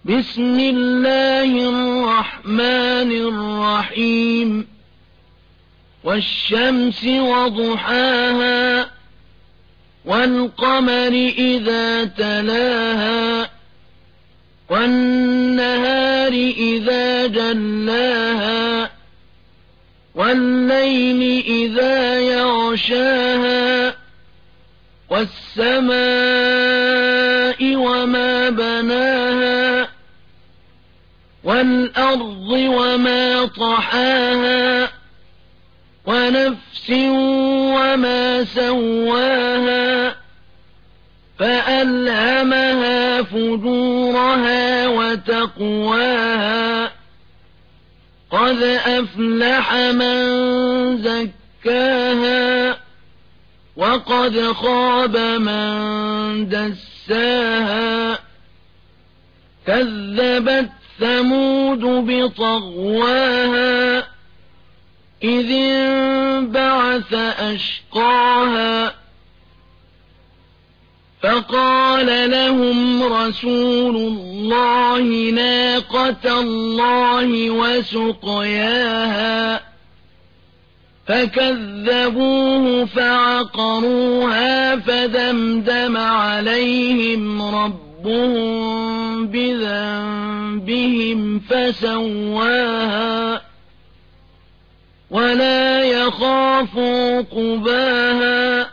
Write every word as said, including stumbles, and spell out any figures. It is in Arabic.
بسم الله الرحمن الرحيم والشمس وضحاها والقمر إذا تلاها والنهار إذا جلاها والليل إذا يغشاها والسماء وما بناها والأرض وما طحاها ونفس وما سواها فألهمها فجورها وتقواها قد أفلح من زكاها وقد خاب من دساها كذبت ثمود بطغواها إذ انبعث أشقاها فقال لهم رسول الله ناقة الله وسقياها فكذبوه فعقروها فدمدم عليهم ربهم بذنبهم فسواها ولا يخاف عقباها